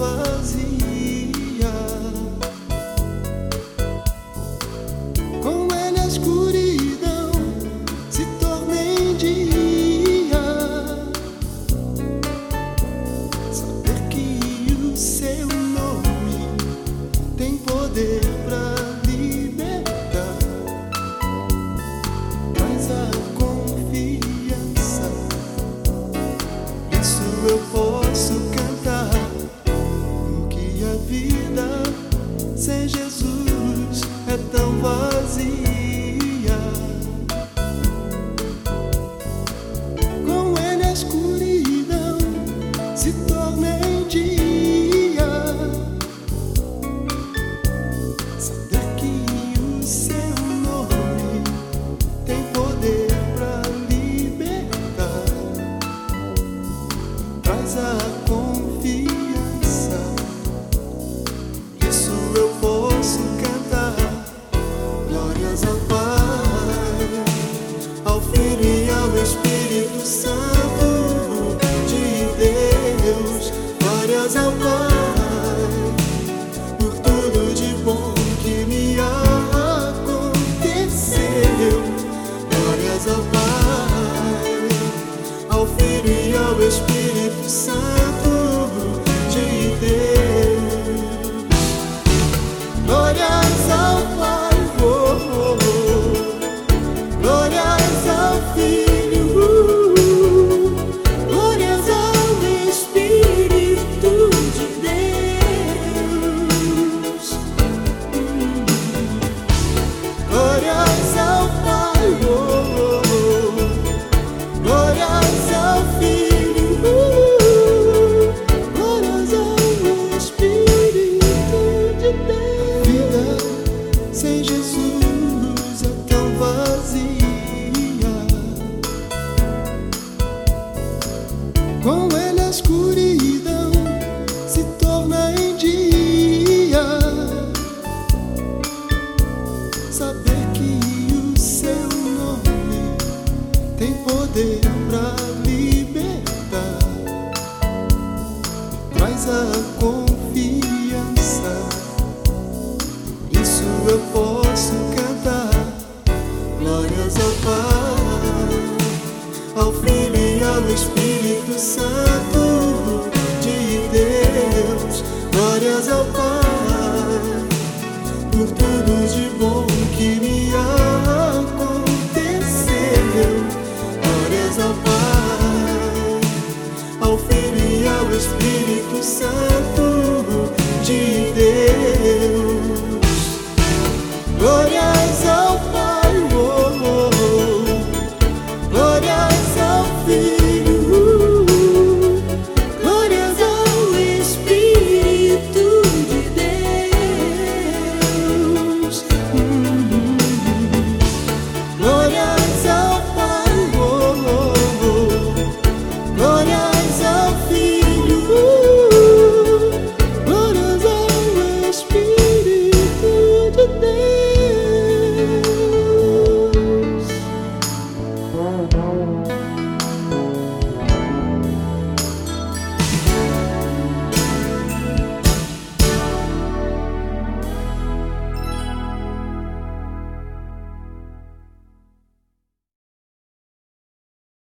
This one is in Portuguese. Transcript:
vazia. Com ele a escuridão se torna em dia. Saber que o seu nome tem poder pra libertar, traz a confiança. Isso eu posso cantar. Que a vida sem Jesus é tão vazia. Com ele a escuridão se torna em dia. Saber que o seu nome tem poder pra libertar, traz a confiança. Isso eu posso cantar. Glórias ao Pai, ao Filho e ao Espírito Santo de Deus. Glórias ao Pai por tudo de bom que me aconteceu. Glórias ao Pai, ao Filho e ao Espírito Santo de Deus. Glórias ao Pai, oh, oh, oh. Glórias ao Filho, glórias ao Espírito de Deus. Glórias ao Pai, oh, oh, oh. Glórias ao Filho, glórias ao Espírito de Deus. Vida sem Jesus é tão vazia. Com ele a escuridão se torna em dia. Saber que o seu nome tem poder pra libertar, traz a confiança. Isso eu posso cantar. Glórias ao Pai, ao Filho e ao Espírito Santo de Deus. Glórias ao Pai por tudo de bom que me aconteceu. Glórias ao Pai, ao Filho e ao Espírito Santo